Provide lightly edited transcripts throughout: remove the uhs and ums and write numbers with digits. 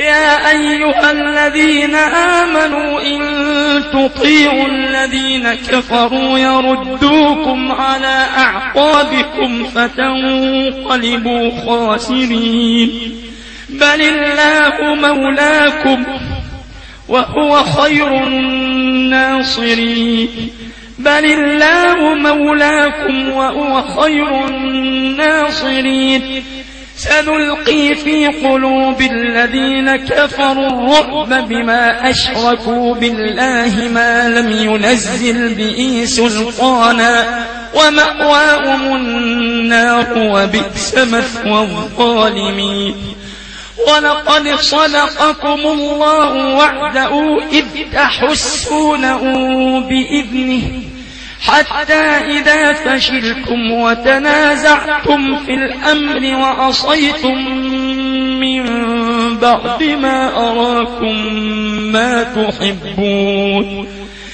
يا أيها الذين آمنوا إن تطيعوا الذين كفروا يردوكم على أعقابكم فتنقلبوا خاسرين بل الله مولاكم وهو خير الناصرين بل الله مولاكم وهو خير الناصرين سنلقي في قلوب الذين كفروا الرعب بما أشركوا بالله ما لم ينزل به سلطانا ومأواهم النار وبئس مثوى الظالمين ولقد صدقكم الله وعده إذ تحسونه بإذنه حتى إذا فشلتم وتنازعتم في الأمر وعصيتم من بعد ما أراكم ما تحبون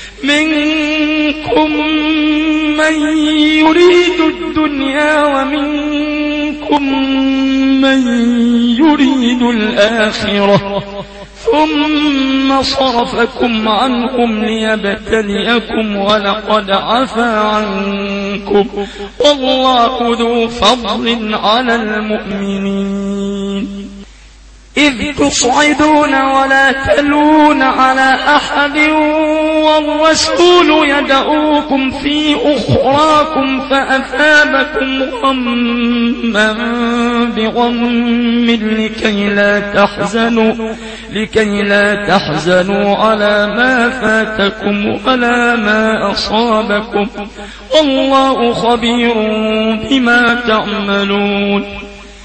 منكم من يريد الدنيا ومنكم من يريد الآخرة ثم صرفكم عنهم ليبتليكم ولقد عفا عنكم والله ذو فضل على المؤمنين إذ تصعدون ولا تلون على أحد والرسول يدعوكم في أخراكم فأثابكم غما بغم لكي لا تحزنوا على ما فاتكم ولا ما أصابكم والله خبير بما تعملون